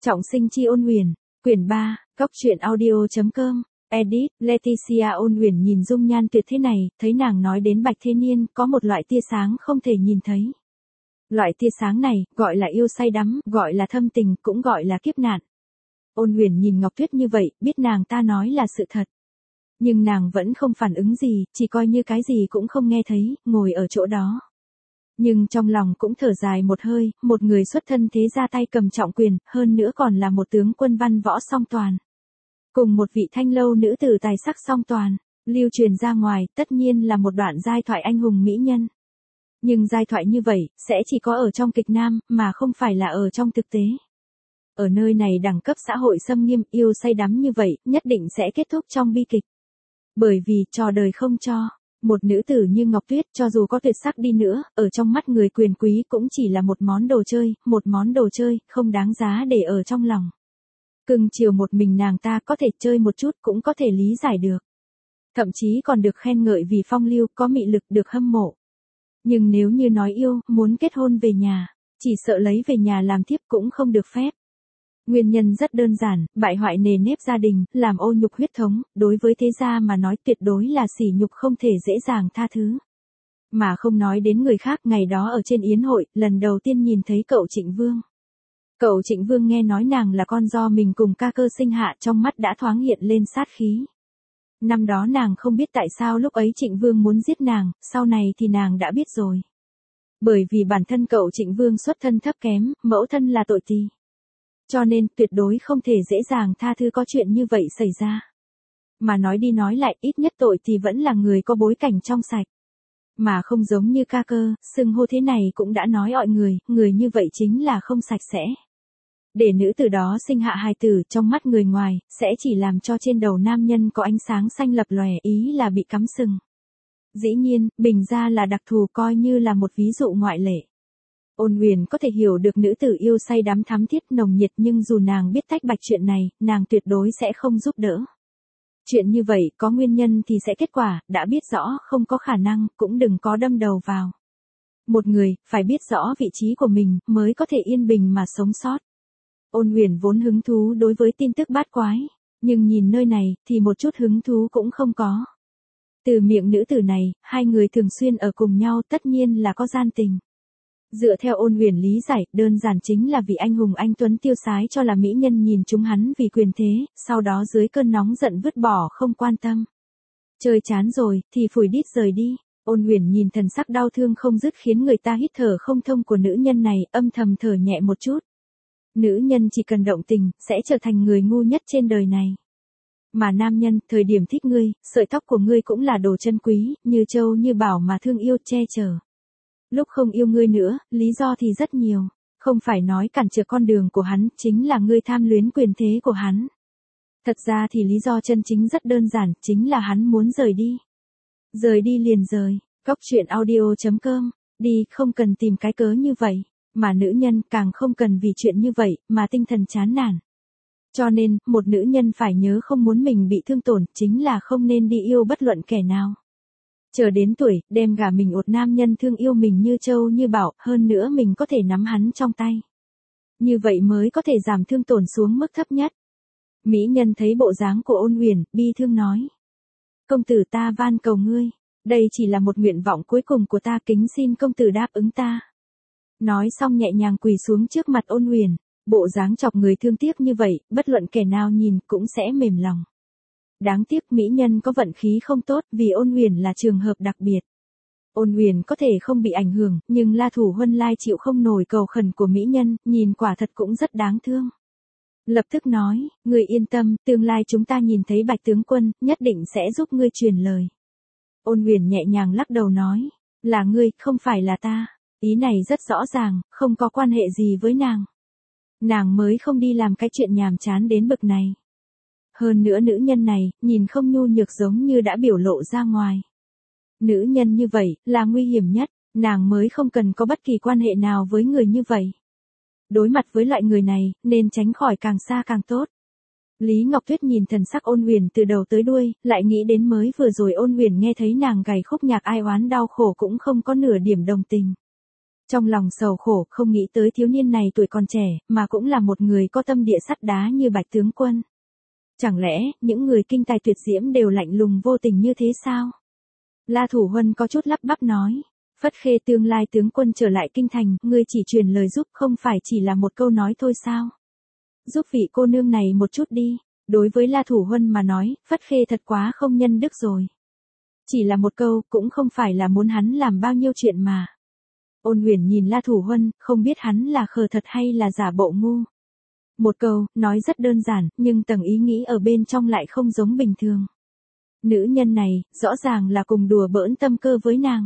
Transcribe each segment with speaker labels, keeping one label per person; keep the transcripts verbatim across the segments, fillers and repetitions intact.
Speaker 1: Trọng sinh chi Ôn Huyền, quyển ba, góc truyện audio.com, edit, Leticia. Ôn Huyền nhìn dung nhan tuyệt thế này, thấy nàng nói đến Bạch Thế Niên, có một loại tia sáng không thể nhìn thấy. Loại tia sáng này, gọi là yêu say đắm, gọi là thâm tình, cũng gọi là kiếp nạn. Ôn Huyền nhìn Ngọc Tuyết như vậy, biết nàng ta nói là sự thật. Nhưng nàng vẫn không phản ứng gì, chỉ coi như cái gì cũng không nghe thấy, ngồi ở chỗ đó. Nhưng trong lòng cũng thở dài một hơi, một người xuất thân thế gia tay cầm trọng quyền, hơn nữa còn là một tướng quân văn võ song toàn. Cùng một vị thanh lâu nữ tử tài sắc song toàn, lưu truyền ra ngoài, tất nhiên là một đoạn giai thoại anh hùng mỹ nhân. Nhưng giai thoại như vậy, sẽ chỉ có ở trong kịch nam, mà không phải là ở trong thực tế. Ở nơi này đẳng cấp xã hội xâm nghiêm, yêu say đắm như vậy, nhất định sẽ kết thúc trong bi kịch. Bởi vì, trò đời không cho. Một nữ tử như Ngọc Tuyết cho dù có tuyệt sắc đi nữa, ở trong mắt người quyền quý cũng chỉ là một món đồ chơi, một món đồ chơi, không đáng giá để ở trong lòng. Cưng chiều một mình nàng ta có thể chơi một chút cũng có thể lý giải được. Thậm chí còn được khen ngợi vì phong lưu, có mị lực, được hâm mộ. Nhưng nếu như nói yêu, muốn kết hôn về nhà, chỉ sợ lấy về nhà làm thiếp cũng không được phép. Nguyên nhân rất đơn giản, bại hoại nề nếp gia đình, làm ô nhục huyết thống, đối với thế gia mà nói tuyệt đối là sỉ nhục không thể dễ dàng tha thứ. Mà không nói đến người khác, ngày đó ở trên yến hội, lần đầu tiên nhìn thấy cậu Trịnh Vương. Cậu Trịnh Vương nghe nói nàng là con do mình cùng ca cơ sinh hạ, trong mắt đã thoáng hiện lên sát khí. Năm đó nàng không biết tại sao lúc ấy Trịnh Vương muốn giết nàng, sau này thì nàng đã biết rồi. Bởi vì bản thân cậu Trịnh Vương xuất thân thấp kém, mẫu thân là tội tỳ. Cho nên tuyệt đối không thể dễ dàng tha thứ có chuyện như vậy xảy ra. Mà nói đi nói lại, ít nhất tội thì vẫn là người có bối cảnh trong sạch. Mà không giống như ca cơ, xưng hô thế này cũng đã nói mọi người, người như vậy chính là không sạch sẽ. Để nữ tử đó sinh hạ hài tử trong mắt người ngoài, sẽ chỉ làm cho trên đầu nam nhân có ánh sáng xanh lập lòe, ý là bị cắm sừng. Dĩ nhiên, bình ra là đặc thù, coi như là một ví dụ ngoại lệ. Ôn Huyền có thể hiểu được nữ tử yêu say đắm thắm thiết nồng nhiệt, nhưng dù nàng biết tách bạch chuyện này, nàng tuyệt đối sẽ không giúp đỡ. Chuyện như vậy có nguyên nhân thì sẽ kết quả, đã biết rõ không có khả năng, cũng đừng có đâm đầu vào. Một người, phải biết rõ vị trí của mình, mới có thể yên bình mà sống sót. Ôn Huyền vốn hứng thú đối với tin tức bát quái, nhưng nhìn nơi này, thì một chút hứng thú cũng không có. Từ miệng nữ tử này, hai người thường xuyên ở cùng nhau, tất nhiên là có gian tình. Dựa theo Ôn Huyền lý giải, đơn giản chính là vì anh hùng anh tuấn tiêu sái cho là mỹ nhân nhìn chúng hắn vì quyền thế, sau đó dưới cơn nóng giận vứt bỏ không quan tâm. Chơi chán rồi, thì phủi đít rời đi. Ôn Huyền nhìn thần sắc đau thương không dứt khiến người ta hít thở không thông của nữ nhân này, âm thầm thở nhẹ một chút. Nữ nhân chỉ cần động tình, sẽ trở thành người ngu nhất trên đời này. Mà nam nhân, thời điểm thích ngươi, sợi tóc của ngươi cũng là đồ chân quý, như châu như bảo mà thương yêu che chở. Lúc không yêu ngươi nữa, lý do thì rất nhiều. Không phải nói cản trở con đường của hắn, chính là ngươi tham luyến quyền thế của hắn. Thật ra thì lý do chân chính rất đơn giản, chính là hắn muốn rời đi. Rời đi liền rời, góc truyện audio.com, đi, không cần tìm cái cớ như vậy. Mà nữ nhân càng không cần vì chuyện như vậy, mà tinh thần chán nản. Cho nên, một nữ nhân phải nhớ không muốn mình bị thương tổn, chính là không nên đi yêu bất luận kẻ nào. Chờ đến tuổi, đem gả mình một nam nhân thương yêu mình như châu như bảo, hơn nữa mình có thể nắm hắn trong tay. Như vậy mới có thể giảm thương tổn xuống mức thấp nhất. Mỹ nhân thấy bộ dáng của Ôn Huyền, bi thương nói. Công tử ta van cầu ngươi, đây chỉ là một nguyện vọng cuối cùng của ta, kính xin công tử đáp ứng ta. Nói xong nhẹ nhàng quỳ xuống trước mặt Ôn Huyền, bộ dáng chọc người thương tiếc như vậy, bất luận kẻ nào nhìn cũng sẽ mềm lòng. Đáng tiếc mỹ nhân có vận khí không tốt, vì Ôn Huyền là trường hợp đặc biệt. Ôn Huyền có thể không bị ảnh hưởng, nhưng La Thủ Huân Lai chịu không nổi cầu khẩn của mỹ nhân, nhìn quả thật cũng rất đáng thương. Lập tức nói, ngươi yên tâm, tương lai chúng ta nhìn thấy Bạch tướng quân, nhất định sẽ giúp ngươi truyền lời. Ôn Huyền nhẹ nhàng lắc đầu nói, là ngươi, không phải là ta. Ý này rất rõ ràng, không có quan hệ gì với nàng. Nàng mới không đi làm cái chuyện nhàm chán đến bực này. Hơn nữa nữ nhân này, nhìn không nhu nhược giống như đã biểu lộ ra ngoài. Nữ nhân như vậy, là nguy hiểm nhất, nàng mới không cần có bất kỳ quan hệ nào với người như vậy. Đối mặt với loại người này, nên tránh khỏi càng xa càng tốt. Lý Ngọc Tuyết nhìn thần sắc Ôn Huyền từ đầu tới đuôi, lại nghĩ đến mới vừa rồi Ôn Huyền nghe thấy nàng gảy khúc nhạc ai oán đau khổ cũng không có nửa điểm đồng tình. Trong lòng sầu khổ, không nghĩ tới thiếu niên này tuổi còn trẻ, mà cũng là một người có tâm địa sắt đá như Bạch tướng quân. Chẳng lẽ, những người kinh tài tuyệt diễm đều lạnh lùng vô tình như thế sao? La Thủ Huân có chút lắp bắp nói. Phất Khê tương lai tướng quân trở lại kinh thành, ngươi chỉ truyền lời giúp không phải chỉ là một câu nói thôi sao? Giúp vị cô nương này một chút đi. Đối với La Thủ Huân mà nói, Phất Khê thật quá không nhân đức rồi. Chỉ là một câu, cũng không phải là muốn hắn làm bao nhiêu chuyện mà. Ôn Huyền nhìn La Thủ Huân, không biết hắn là khờ thật hay là giả bộ ngu. Một câu, nói rất đơn giản, nhưng tầng ý nghĩ ở bên trong lại không giống bình thường. Nữ nhân này, rõ ràng là cùng đùa bỡn tâm cơ với nàng.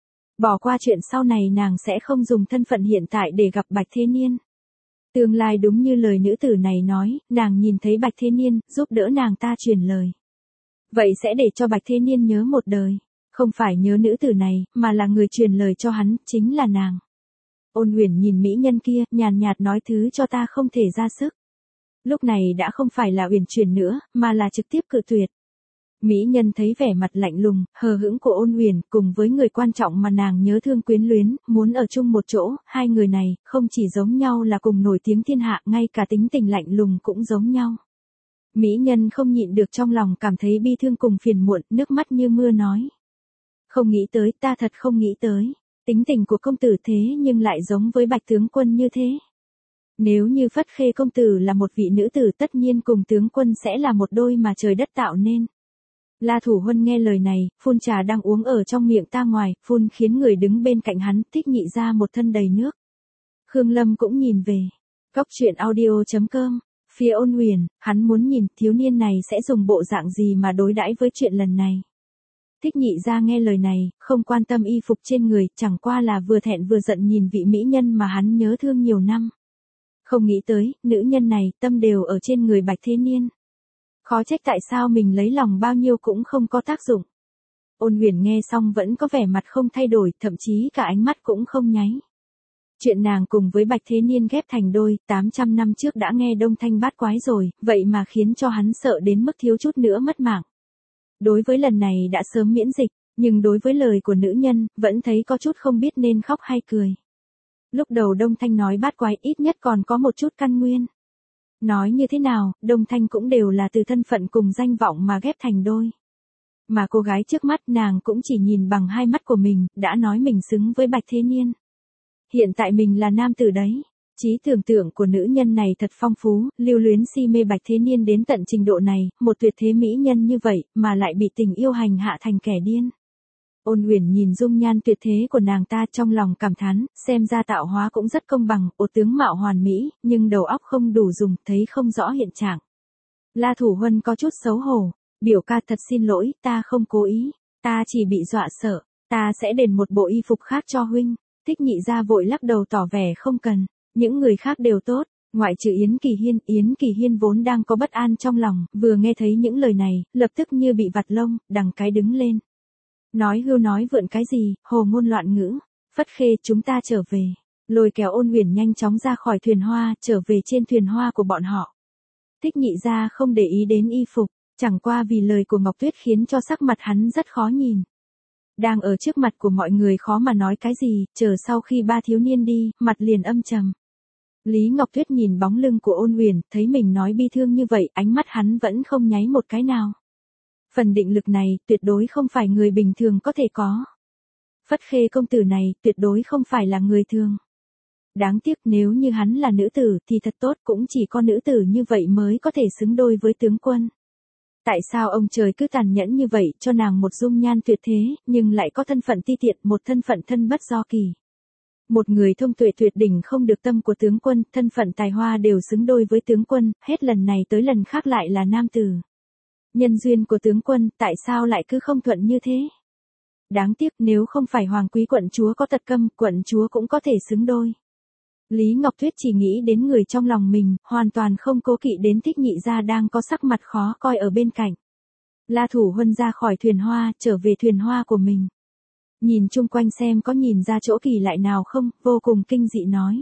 Speaker 1: Bỏ qua chuyện sau này nàng sẽ không dùng thân phận hiện tại để gặp Bạch Thế Niên. Tương lai đúng như lời nữ tử này nói, nàng nhìn thấy Bạch Thế Niên, giúp đỡ nàng ta truyền lời. Vậy sẽ để cho Bạch Thế Niên nhớ một đời. Không phải nhớ nữ tử này, mà là người truyền lời cho hắn, chính là nàng. Ôn Huyền nhìn mỹ nhân kia, nhàn nhạt nói thứ cho ta không thể ra sức. Lúc này đã không phải là uyển chuyển nữa, mà là trực tiếp cự tuyệt. Mỹ nhân thấy vẻ mặt lạnh lùng, hờ hững của Ôn Huyền, cùng với người quan trọng mà nàng nhớ thương quyến luyến, muốn ở chung một chỗ, hai người này, không chỉ giống nhau là cùng nổi tiếng thiên hạ, ngay cả tính tình lạnh lùng cũng giống nhau. Mỹ nhân không nhịn được trong lòng cảm thấy bi thương cùng phiền muộn, nước mắt như mưa nói. Không nghĩ tới, ta thật không nghĩ tới. Tính tình của công tử thế nhưng lại giống với Bạch tướng quân như thế. Nếu như Phất Khê công tử là một vị nữ tử tất nhiên cùng tướng quân sẽ là một đôi mà trời đất tạo nên. La Thủ Huân nghe lời này, phun trà đang uống ở trong miệng ta ngoài, phun khiến người đứng bên cạnh hắn Thích Nhị ra một thân đầy nước. Khương Lâm cũng nhìn về. Góc truyện audio chấm com. Phía Ôn Huyền, hắn muốn nhìn thiếu niên này sẽ dùng bộ dạng gì mà đối đãi với chuyện lần này. Thích Nhị ra nghe lời này, không quan tâm y phục trên người, chẳng qua là vừa thẹn vừa giận nhìn vị mỹ nhân mà hắn nhớ thương nhiều năm. Không nghĩ tới, nữ nhân này, tâm đều ở trên người Bạch Thế Niên. Khó trách tại sao mình lấy lòng bao nhiêu cũng không có tác dụng. Ôn Huyền nghe xong vẫn có vẻ mặt không thay đổi, thậm chí cả ánh mắt cũng không nháy. Chuyện nàng cùng với Bạch Thế Niên ghép thành đôi, tám trăm năm trước đã nghe đông thanh bát quái rồi, vậy mà khiến cho hắn sợ đến mức thiếu chút nữa mất mạng. Đối với lần này đã sớm miễn dịch, nhưng đối với lời của nữ nhân, vẫn thấy có chút không biết nên khóc hay cười. Lúc đầu Đông Thanh nói bát quái ít nhất còn có một chút căn nguyên. Nói như thế nào, Đông Thanh cũng đều là từ thân phận cùng danh vọng mà ghép thành đôi. Mà cô gái trước mắt nàng cũng chỉ nhìn bằng hai mắt của mình, đã nói mình xứng với Bạch Thế Niên. Hiện tại mình là nam tử đấy. Trí tưởng tượng của nữ nhân này thật phong phú, lưu luyến si mê Bạch Thế Niên đến tận trình độ này, một tuyệt thế mỹ nhân như vậy, mà lại bị tình yêu hành hạ thành kẻ điên. Ôn Huyền nhìn dung nhan tuyệt thế của nàng ta trong lòng cảm thán, xem ra tạo hóa cũng rất công bằng, ổ tướng mạo hoàn mỹ, nhưng đầu óc không đủ dùng, thấy không rõ hiện trạng. La Thủ Huân có chút xấu hổ, biểu ca thật xin lỗi, ta không cố ý, ta chỉ bị dọa sợ, ta sẽ đền một bộ y phục khác cho huynh. Thích Nhị ra vội lắc đầu tỏ vẻ không cần. Những người khác đều tốt, ngoại trừ Yến Kỳ Hiên, Yến Kỳ Hiên vốn đang có bất an trong lòng, vừa nghe thấy những lời này, lập tức như bị vặt lông, đằng cái đứng lên. Nói hưu nói vượn cái gì, hồ ngôn loạn ngữ. Phất Khê, chúng ta trở về. Lôi kéo Ôn Huyền nhanh chóng ra khỏi thuyền hoa, trở về trên thuyền hoa của bọn họ. Thích Nhị ra không để ý đến y phục, chẳng qua vì lời của Ngọc Tuyết khiến cho sắc mặt hắn rất khó nhìn. Đang ở trước mặt của mọi người khó mà nói cái gì, chờ sau khi ba thiếu niên đi, mặt liền âm trầm. Lý Ngọc Tuyết nhìn bóng lưng của Ôn Huyền, thấy mình nói bi thương như vậy, ánh mắt hắn vẫn không nháy một cái nào. Phần định lực này, tuyệt đối không phải người bình thường có thể có. Phất Khê công tử này, tuyệt đối không phải là người thường. Đáng tiếc nếu như hắn là nữ tử thì thật tốt, cũng chỉ có nữ tử như vậy mới có thể xứng đôi với tướng quân. Tại sao ông trời cứ tàn nhẫn như vậy, cho nàng một dung nhan tuyệt thế, nhưng lại có thân phận ti tiện, một thân phận thân bất do kỳ. Một người thông tuệ tuyệt đỉnh không được tâm của tướng quân, thân phận tài hoa đều xứng đôi với tướng quân, hết lần này tới lần khác lại là nam tử. Nhân duyên của tướng quân, tại sao lại cứ không thuận như thế? Đáng tiếc nếu không phải hoàng quý quận chúa có tật câm, quận chúa cũng có thể xứng đôi. Lý Ngọc Tuyết chỉ nghĩ đến người trong lòng mình, hoàn toàn không cố kỵ đến Thích Nhị gia đang có sắc mặt khó coi ở bên cạnh. La Thủ Huân ra khỏi thuyền hoa, trở về thuyền hoa của mình. Nhìn chung quanh xem có nhìn ra chỗ kỳ lạ nào không, vô cùng kinh dị nói.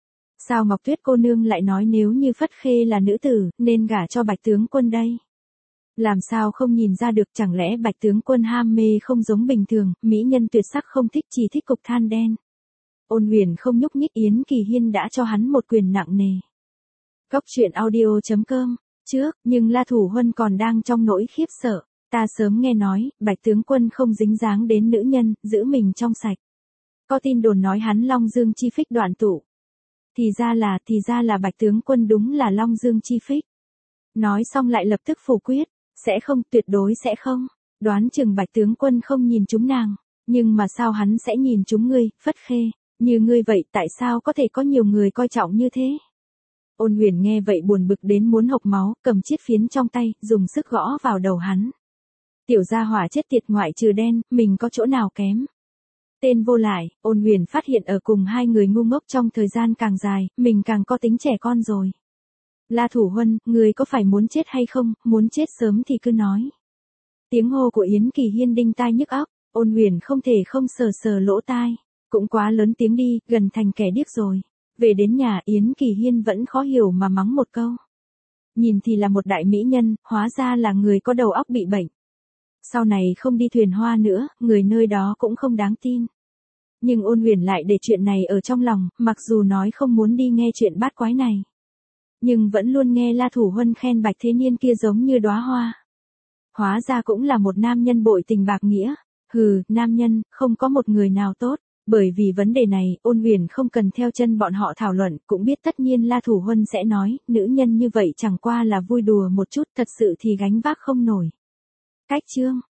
Speaker 1: Sao Ngọc Tuyết cô nương lại nói nếu như Phất Khê là nữ tử, nên gả cho Bạch tướng quân đây? Làm sao không nhìn ra được, chẳng lẽ Bạch tướng quân ham mê không giống bình thường, mỹ nhân tuyệt sắc không thích, chỉ thích cục than đen. Ôn Huyền không nhúc nhích, Yến Kỳ Hiên đã cho hắn một quyền nặng nề. Cốc truyện audio chấm com, trước, nhưng La Thủ Huân còn đang trong nỗi khiếp sợ. Ta sớm nghe nói, Bạch tướng quân không dính dáng đến nữ nhân, giữ mình trong sạch. Có tin đồn nói hắn Long Dương chi phích đoạn tụ. Thì ra là, thì ra là Bạch tướng quân đúng là Long Dương chi phích. Nói xong lại lập tức phủ quyết, sẽ không, tuyệt đối sẽ không. Đoán chừng Bạch tướng quân không nhìn chúng nàng, nhưng mà sao hắn sẽ nhìn chúng ngươi, Phất Khê, như ngươi vậy tại sao có thể có nhiều người coi trọng như thế? Ôn Huyền nghe vậy buồn bực đến muốn hộc máu, cầm chiếc phiến trong tay, dùng sức gõ vào đầu hắn. Tiểu gia hỏa chết tiệt, ngoại trừ đen, mình có chỗ nào kém? Tên vô lại, Ôn Huyền phát hiện ở cùng hai người ngu ngốc trong thời gian càng dài, mình càng có tính trẻ con rồi. La Thủ Huân, người có phải muốn chết hay không, muốn chết sớm thì cứ nói. Tiếng hô của Yến Kỳ Hiên đinh tai nhức óc, Ôn Huyền không thể không sờ sờ lỗ tai, cũng quá lớn tiếng đi, gần thành kẻ điếc rồi. Về đến nhà Yến Kỳ Hiên vẫn khó hiểu mà mắng một câu. Nhìn thì là một đại mỹ nhân, hóa ra là người có đầu óc bị bệnh. Sau này không đi thuyền hoa nữa, người nơi đó cũng không đáng tin. Nhưng Ôn Huyền lại để chuyện này ở trong lòng, mặc dù nói không muốn đi nghe chuyện bát quái này. Nhưng vẫn luôn nghe La Thủ Huân khen Bạch Thế Niên kia giống như đóa hoa. Hóa ra cũng là một nam nhân bội tình bạc nghĩa. Hừ, nam nhân, không có một người nào tốt. Bởi vì vấn đề này, Ôn Huyền không cần theo chân bọn họ thảo luận, cũng biết tất nhiên La Thủ Huân sẽ nói, nữ nhân như vậy chẳng qua là vui đùa một chút, thật sự thì gánh vác không nổi. Cách chương